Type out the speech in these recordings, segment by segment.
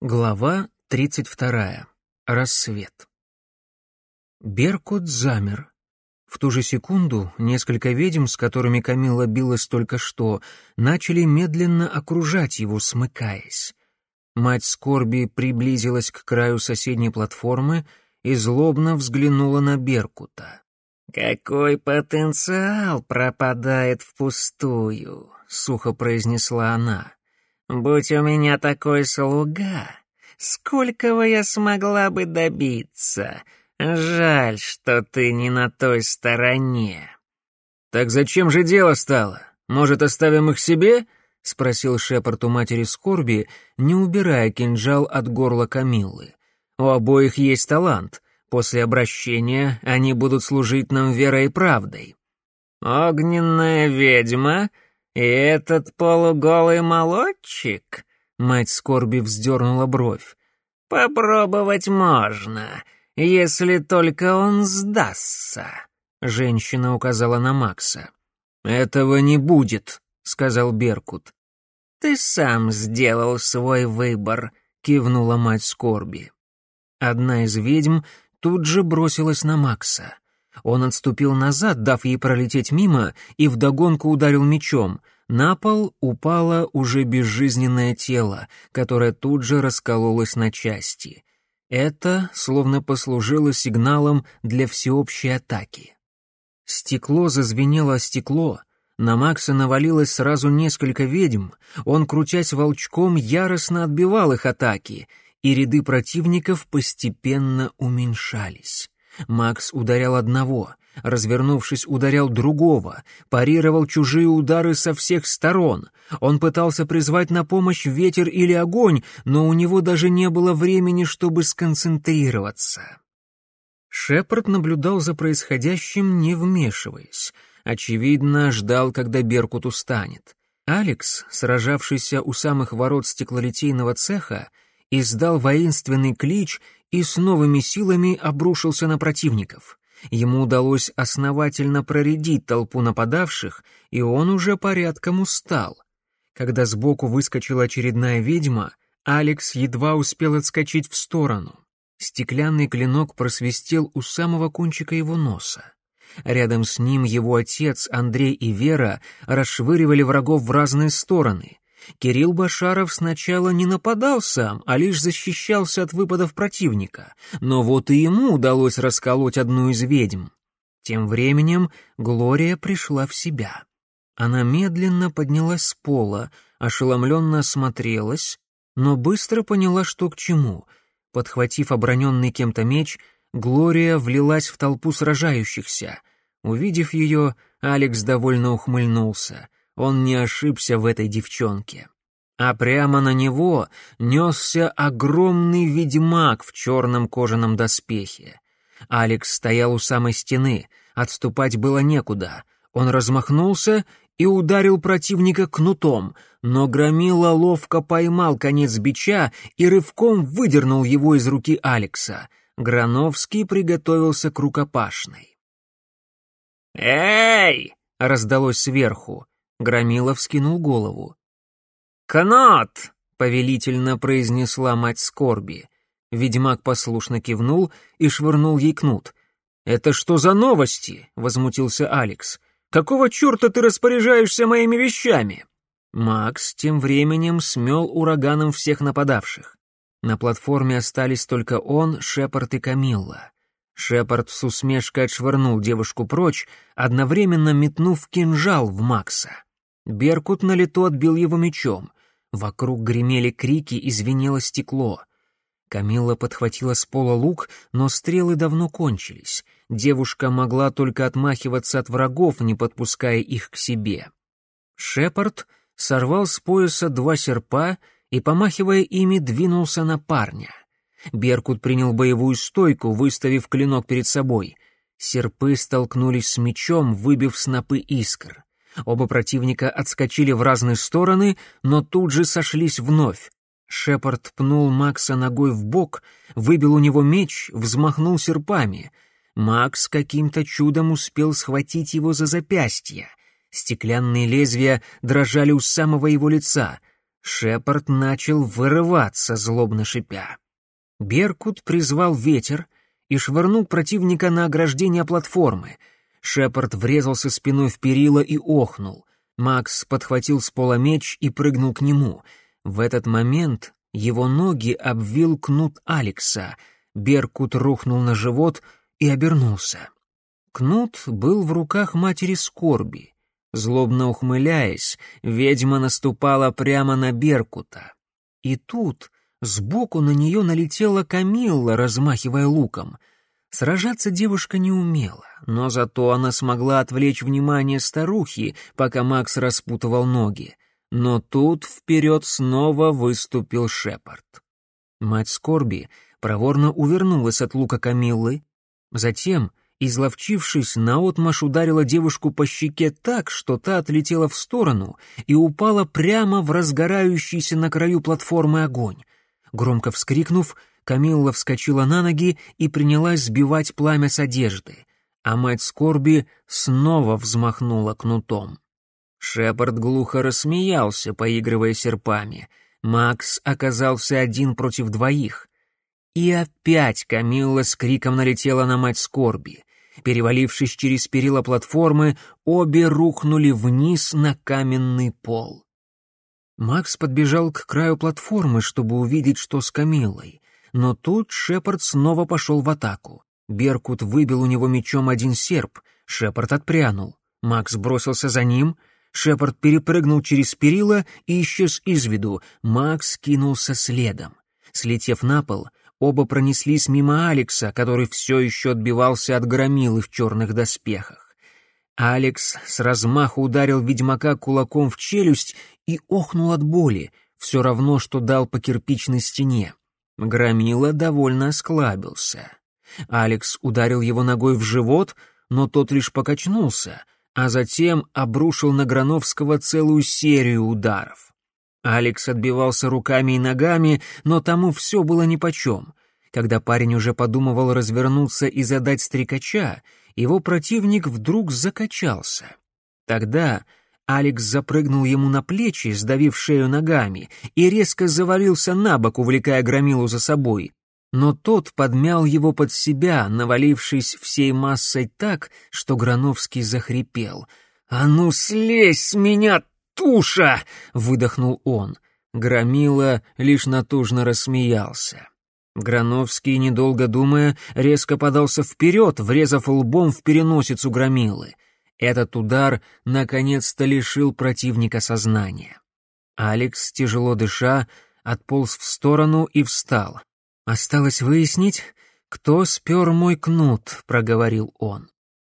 Глава 32. Рассвет. Беркут замер. В ту же секунду несколько ведьм, с которыми Камилла билась только что, начали медленно окружать его, смыкаясь. Мать скорби приблизилась к краю соседней платформы и злобно взглянула на Беркута. «Какой потенциал пропадает впустую», — сухо произнесла она. «Будь у меня такой слуга, сколького я смогла бы добиться. Жаль, что ты не на той стороне». «Так зачем же дело стало? Может, оставим их себе?» — спросил Шепард у матери скорби, не убирая кинжал от горла Камиллы. «У обоих есть талант. После обращения они будут служить нам верой и правдой». «Огненная ведьма? И этот полуголый молодчик?» Мать скорби вздернула бровь. «Попробовать можно, если только он сдастся», — женщина указала на Макса. «Этого не будет», — сказал Беркут. «Ты сам сделал свой выбор», — кивнула мать скорби. Одна из ведьм тут же бросилась на Макса. Он отступил назад, дав ей пролететь мимо, и вдогонку ударил мечом. На пол упало уже безжизненное тело, которое тут же раскололось на части. Это словно послужило сигналом для всеобщей атаки. Стекло зазвенело о стекло, на Макса навалилось сразу несколько ведьм, он, крутясь волчком, яростно отбивал их атаки, и ряды противников постепенно уменьшались. Макс ударял одного, развернувшись, ударял другого, парировал чужие удары со всех сторон. Он пытался призвать на помощь ветер или огонь, но у него даже не было времени, чтобы сконцентрироваться. Шепард наблюдал за происходящим, не вмешиваясь. Очевидно, ждал, когда Беркут устанет. Алекс, сражавшийся у самых ворот стеклолитейного цеха, издал воинственный клич и с новыми силами обрушился на противников. Ему удалось основательно проредить толпу нападавших, и он уже порядком устал. Когда сбоку выскочила очередная ведьма, Алекс едва успел отскочить в сторону. Стеклянный клинок просвистел у самого кончика его носа. Рядом с ним его отец, Андрей и Вера расшвыривали врагов в разные стороны. Кирилл Башаров сначала не нападал сам, а лишь защищался от выпадов противника, но вот и ему удалось расколоть одну из ведьм. Тем временем Глория пришла в себя. Она медленно поднялась с пола, ошеломленно осмотрелась, но быстро поняла, что к чему. Подхватив оброненный кем-то меч, Глория влилась в толпу сражающихся. Увидев ее, Алекс довольно ухмыльнулся. Он не ошибся в этой девчонке. А прямо на него несся огромный ведьмак в черном кожаном доспехе. Алекс стоял у самой стены, отступать было некуда. Он размахнулся и ударил противника кнутом, но Громила ловко поймал конец бича и рывком выдернул его из руки Алекса. Грановский приготовился к рукопашной. «Эй!» — раздалось сверху. Громила вскинул голову. «Кнут!» — повелительно произнесла мать скорби. Ведьмак послушно кивнул и швырнул ей кнут. «Это что за новости?» — возмутился Алекс. «Какого черта ты распоряжаешься моими вещами?» Макс тем временем смел ураганом всех нападавших. На платформе остались только он, Шепард и Камилла. Шепард с усмешкой отшвырнул девушку прочь, одновременно метнув кинжал в Макса. Беркут на лету отбил его мечом. Вокруг гремели крики и звенело стекло. Камилла подхватила с пола лук, но стрелы давно кончились. Девушка могла только отмахиваться от врагов, не подпуская их к себе. Шепард сорвал с пояса два серпа и, помахивая ими, двинулся на парня. Беркут принял боевую стойку, выставив клинок перед собой. Серпы столкнулись с мечом, выбив снопы искр. Оба противника отскочили в разные стороны, но тут же сошлись вновь. Шепард пнул Макса ногой в бок, выбил у него меч, взмахнул серпами. Макс каким-то чудом успел схватить его за запястье. Стеклянные лезвия дрожали у самого его лица. Шепард начал вырываться, злобно шипя. Беркут призвал ветер и швырнул противника на ограждение платформы. Шепард врезался спиной в перила и охнул. Макс подхватил с пола меч и прыгнул к нему. В этот момент его ноги обвил кнут Алекса. Беркут рухнул на живот и обернулся. Кнут был в руках матери Скорби. Злобно ухмыляясь, ведьма наступала прямо на Беркута. И тут сбоку на нее налетела Камилла, размахивая луком. Сражаться девушка не умела, но зато она смогла отвлечь внимание старухи, пока Макс распутывал ноги. Но тут вперед снова выступил Шепард. Мать Скорби проворно увернулась от лука Камиллы, затем, изловчившись, наотмашь ударила девушку по щеке так, что та отлетела в сторону и упала прямо в разгорающийся на краю платформы огонь. Громко вскрикнув, Камилла вскочила на ноги и принялась сбивать пламя с одежды, а мать Скорби снова взмахнула кнутом. Шепард глухо рассмеялся, поигрывая серпами. Макс оказался один против двоих. И опять Камилла с криком налетела на мать Скорби. Перевалившись через перила платформы, обе рухнули вниз на каменный пол. Макс подбежал к краю платформы, чтобы увидеть, что с Камиллой. Но тут Шепард снова пошел в атаку. Беркут выбил у него мечом один серп. Шепард отпрянул. Макс бросился за ним. Шепард перепрыгнул через перила и исчез из виду. Макс кинулся следом. Слетев на пол, оба пронеслись мимо Алекса, который все еще отбивался от громилы в черных доспехах. Алекс с размаху ударил ведьмака кулаком в челюсть и охнул от боли, все равно, что дал по кирпичной стене. Громила довольно осклабился. Алекс ударил его ногой в живот, но тот лишь покачнулся, а затем обрушил на Грановского целую серию ударов. Алекс отбивался руками и ногами, но тому все было нипочем. Когда парень уже подумывал развернуться и задать стрекача, его противник вдруг закачался. Тогда Алекс запрыгнул ему на плечи, сдавив шею ногами, и резко завалился на бок, увлекая Громилу за собой. Но тот подмял его под себя, навалившись всей массой так, что Грановский захрипел. «А ну слезь с меня, туша!» — выдохнул он. Громила лишь натужно рассмеялся. Грановский, недолго думая, резко подался вперед, врезав лбом в переносицу Громилы. Этот удар наконец-то лишил противника сознания. Алекс, тяжело дыша, отполз в сторону и встал. «Осталось выяснить, кто спер мой кнут», — проговорил он.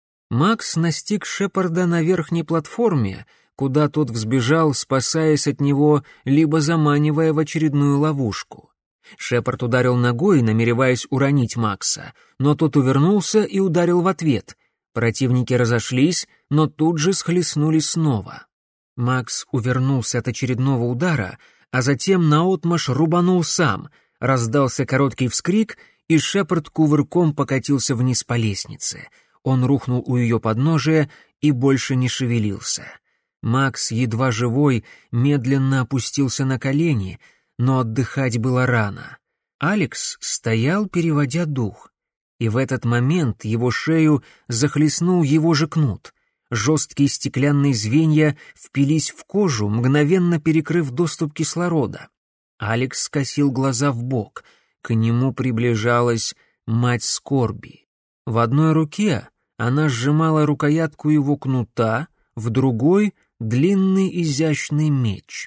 Макс настиг Шепарда на верхней платформе, куда тот взбежал, спасаясь от него, либо заманивая в очередную ловушку. Шепард ударил ногой, намереваясь уронить Макса, но тот увернулся и ударил в ответ. Противники разошлись, но тут же схлестнулись снова. Макс увернулся от очередного удара, а затем наотмашь рубанул сам. Раздался короткий вскрик, и Шепард кувырком покатился вниз по лестнице. Он рухнул у ее подножия и больше не шевелился. Макс, едва живой, медленно опустился на колени, но отдыхать было рано. Алекс стоял, переводя дух, и в этот момент его шею захлестнул его же кнут. Жесткие стеклянные звенья впились в кожу, мгновенно перекрыв доступ кислорода. Алекс скосил глаза вбок. К нему приближалась мать Скорби. В одной руке она сжимала рукоятку его кнута, в другой — длинный изящный меч.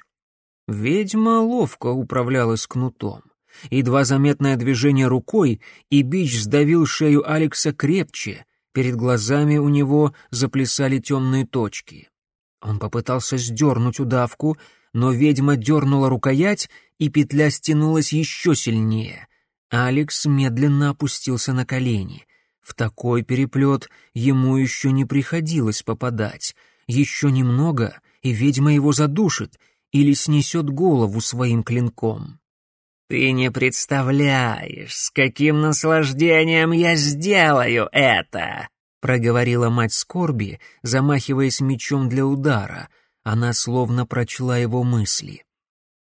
Ведьма ловко управлялась кнутом. Едва заметное движение рукой, и бич сдавил шею Алекса крепче. Перед глазами у него заплясали темные точки. Он попытался сдернуть удавку, но ведьма дернула рукоять, и петля стянулась еще сильнее. Алекс медленно опустился на колени. В такой переплет ему еще не приходилось попадать. Еще немного, и ведьма его задушит или снесет голову своим клинком. «Ты не представляешь, с каким наслаждением я сделаю это!» — проговорила мать Скорби, замахиваясь мечом для удара. Она словно прочла его мысли.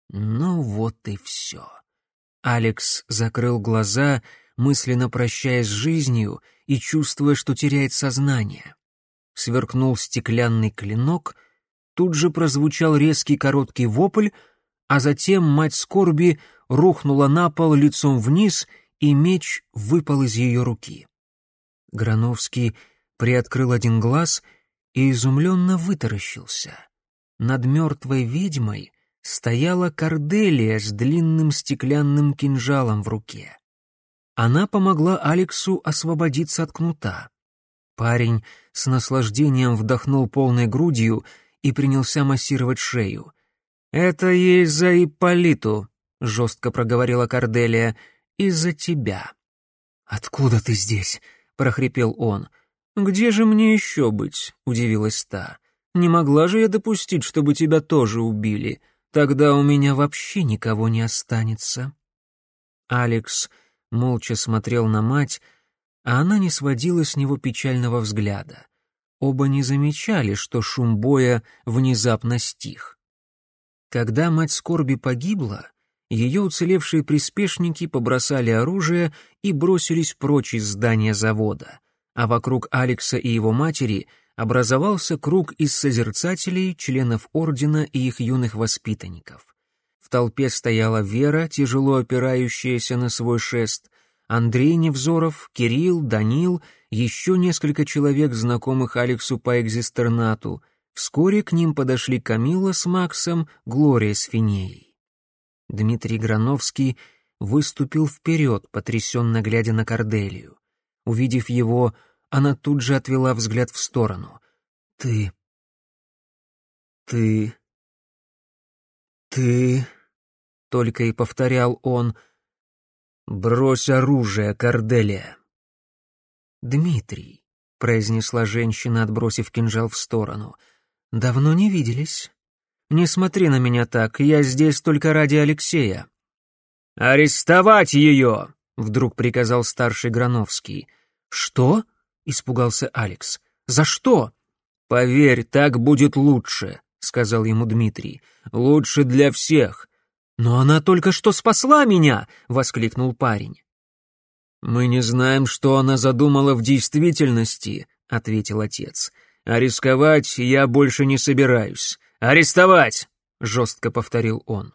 Ну вот и все. Алекс закрыл глаза, мысленно прощаясь с жизнью и чувствуя, что теряет сознание. Сверкнул стеклянный клинок, тут же прозвучал резкий короткий вопль, а затем мать скорби рухнула на пол лицом вниз, и меч выпал из ее руки. Грановский приоткрыл один глаз и изумленно вытаращился. Над мертвой ведьмой стояла Корделия с длинным стеклянным кинжалом в руке. Она помогла Алексу освободиться от кнута. Парень с наслаждением вдохнул полной грудью и принялся массировать шею. «Это ей за Ипполиту», — жестко проговорила Корделия, — «из-за тебя». «Откуда ты здесь?» — прохрипел он. «Где же мне еще быть?» — удивилась та. «Не могла же я допустить, чтобы тебя тоже убили. Тогда у меня вообще никого не останется». Алекс молча смотрел на мать, а она не сводила с него печального взгляда. Оба не замечали, что шум боя внезапно стих. Когда мать скорби погибла, ее уцелевшие приспешники побросали оружие и бросились прочь из здания завода, а вокруг Алекса и его матери образовался круг из созерцателей, членов ордена и их юных воспитанников. В толпе стояла Вера, тяжело опирающаяся на свой шест, Андрей Невзоров, Кирилл, Данил, еще несколько человек, знакомых Алексу по экзистернату. Вскоре к ним подошли Камилла с Максом, Глория с Финеей. Дмитрий Грановский выступил вперед, потрясенно глядя на Корделию. Увидев его, она тут же отвела взгляд в сторону. «Ты... — только и повторял он. «Брось оружие, Корделия!» «Дмитрий», — произнесла женщина, отбросив кинжал в сторону, — «давно не виделись. Не смотри на меня так, я здесь только ради Алексея». «Арестовать ее!» — вдруг приказал старший Грановский. «Что?» — испугался Алекс. «За что?» «Поверь, так будет лучше», — сказал ему Дмитрий. «Лучше для всех». «Но она только что спасла меня!» — воскликнул парень. «Мы не знаем, что она задумала в действительности», — ответил отец. «А рисковать я больше не собираюсь. Арестовать!» — жестко повторил он.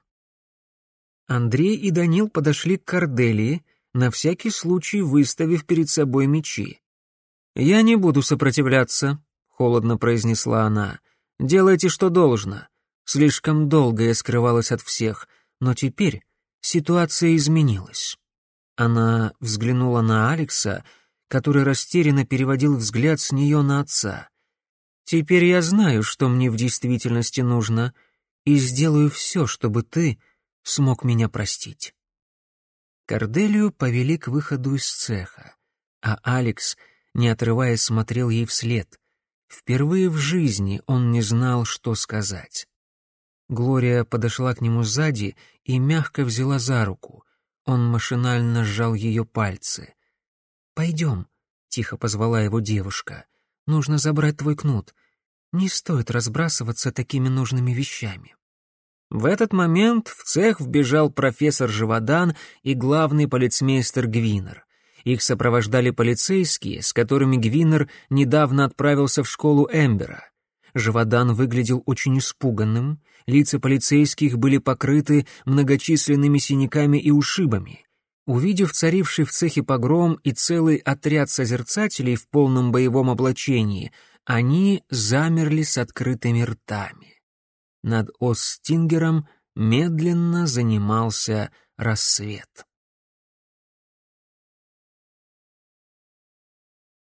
Андрей и Данил подошли к Корделии, на всякий случай выставив перед собой мечи. «Я не буду сопротивляться», — холодно произнесла она. «Делайте, что должно. Слишком долго я скрывалась от всех, но теперь ситуация изменилась». Она взглянула на Алекса, который растерянно переводил взгляд с нее на отца. «Теперь я знаю, что мне в действительности нужно, и сделаю все, чтобы ты смог меня простить». Корделию повели к выходу из цеха, а Алекс, не отрываясь, смотрел ей вслед. Впервые в жизни он не знал, что сказать. Глория подошла к нему сзади и мягко взяла за руку. Он машинально сжал ее пальцы. «Пойдем», — тихо позвала его девушка. «Нужно забрать твой кнут. Не стоит разбрасываться такими нужными вещами». В этот момент в цех вбежал профессор Живодан и главный полицмейстер Гвинер. Их сопровождали полицейские, с которыми Гвинер недавно отправился в школу Эмбера. Живодан выглядел очень испуганным, лица полицейских были покрыты многочисленными синяками и ушибами. Увидев царивший в цехе погром и целый отряд созерцателей в полном боевом облачении, они замерли с открытыми ртами. Над Остингером медленно занимался рассвет.